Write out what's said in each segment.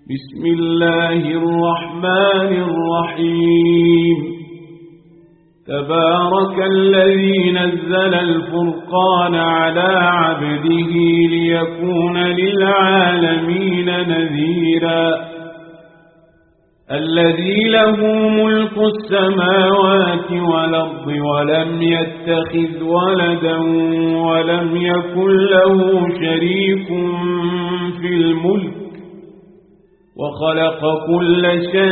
بسم الله الرحمن الرحيم تبارك الذي نزل الفرقان على عبده ليكون للعالمين نذيرا الذي له ملك السماوات والأرض ولم يتخذ ولدا ولم يكن له شريك في الملك وخلق كل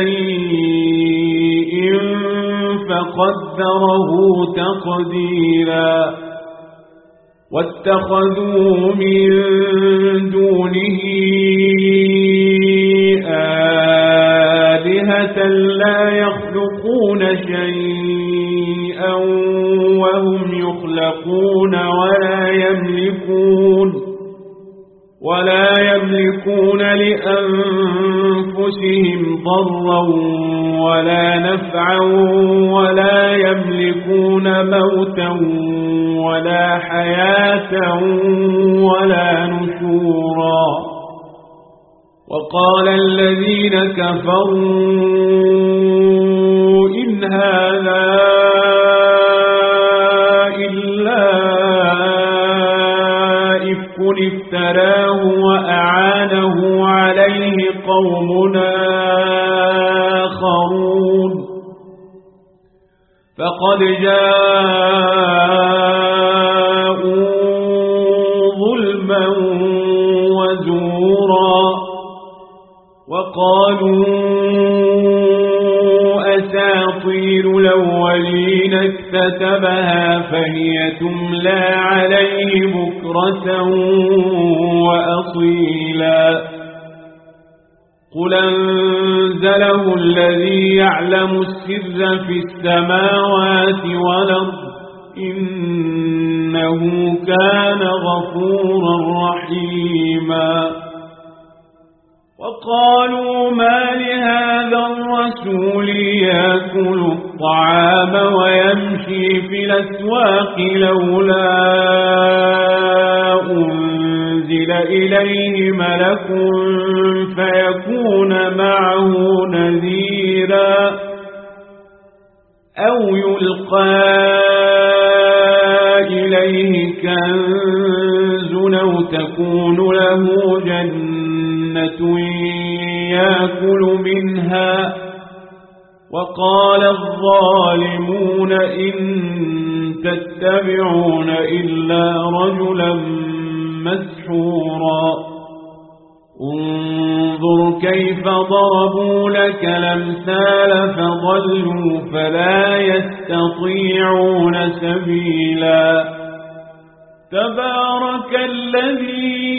شيء فقدره تقديرا واتخذوا من دونه آلهة لا يخلقون شيئا وهم يخلقون ولا يملكون لأنفسهم ضرا ولا نفعا ولا يملكون موتا ولا حياة ولا نشورا وقال الذين كفروا إن هذا إلا إفك افتراه وأعانه عليه قوم آخرون فقد جاءوا ظلما وزورا وقالوا أساطير الأولين اكتتبها فهي تملى عليه بكرة وأصيلا قل أنزله الذي يعلم السر في السماوات والأرض إنه كان غفورا رحيما وقالوا ما لهذا الرسول يأكل الطعام ويمشي في الأسواق لولا أنزل إليه ملك فيكون معه نذيرا أو يلقى إليه كنز أو تكون له جنة يأكل منها وقال الظالمون إن تتبعون إلا رجلا مسحورا انظر كيف ضربوا لك الأمثال فضلوا فلا يستطيعون سبيلا تبارك الذي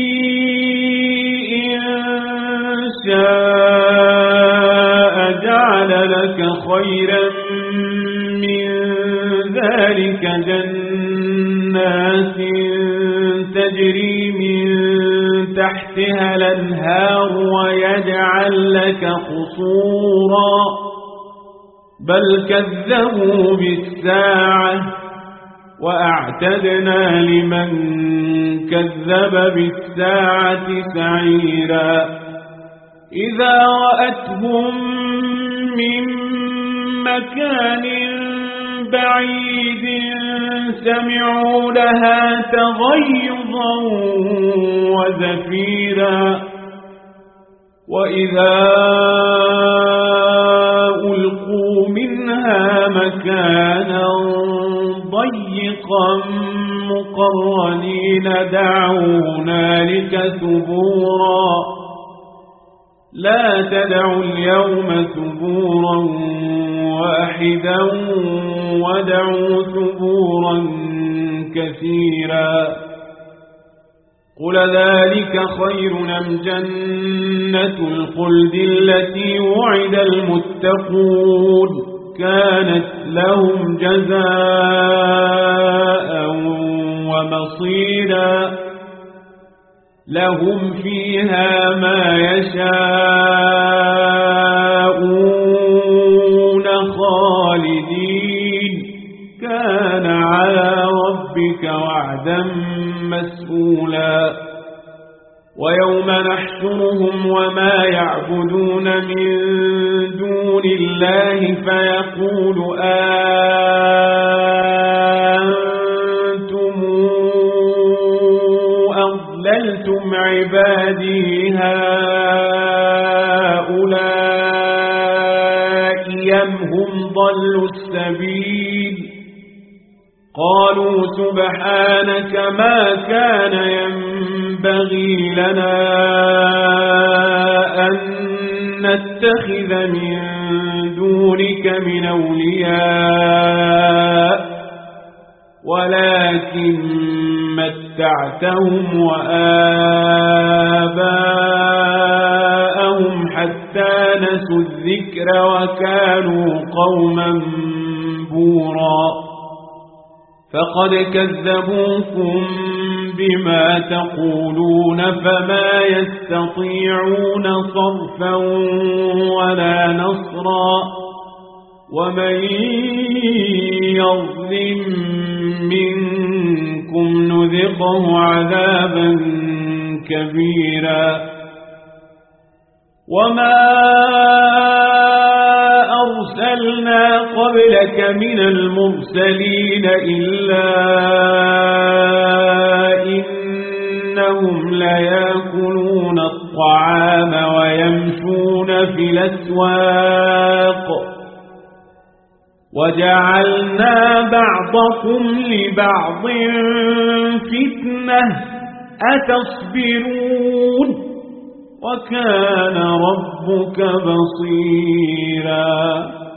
إن شاء جعل لك خيرا من ذلك جنات تجري من تحتها الأنهار ويجعل لك قصورا بل كذبوا بالساعة وأعتدنا لمن كذب بالساعة سعيرا إذا رأتهم من مكان بعيد سمعوا لها تغيظا وزفيرا وإذا ألقوا منها مكانا ضيقا مقرنين دعوا هنالك ثبورا لا تدعوا اليوم ثبورا واحدا ودعوا ثبورا كثيرا قل ذلك خير أم جنة الخلد التي وعد المتقون كانت لهم جزاء ومصيرا لهم فيها ما يشاءون خالدين كان على ربك وعدا مسئولا ويوم نحشرهم وما يعبدون من دون الله فيقول أنتم أضللتم عبادي هؤلاء أم هم ضلوا السبيل قالوا سبحانك ما كان ينبغي لنا أن نتخذ من دونك من أولياء ولكن متعتهم وآباءهم حتى نسوا الذكر وكانوا قوما بورا فقد كذبوكم بما تقولون فما يستطيعون صرفا ولا نصرا ومن يظلم منكم نذقه عذابا كبيرا وما أرسلنا قبلك من المرسلين إلا إنهم ليأكلون الطعام ويمشون في الأسواق وجعلنا بعضكم لبعض فتنة أتصبرون وكان ربك بصيرا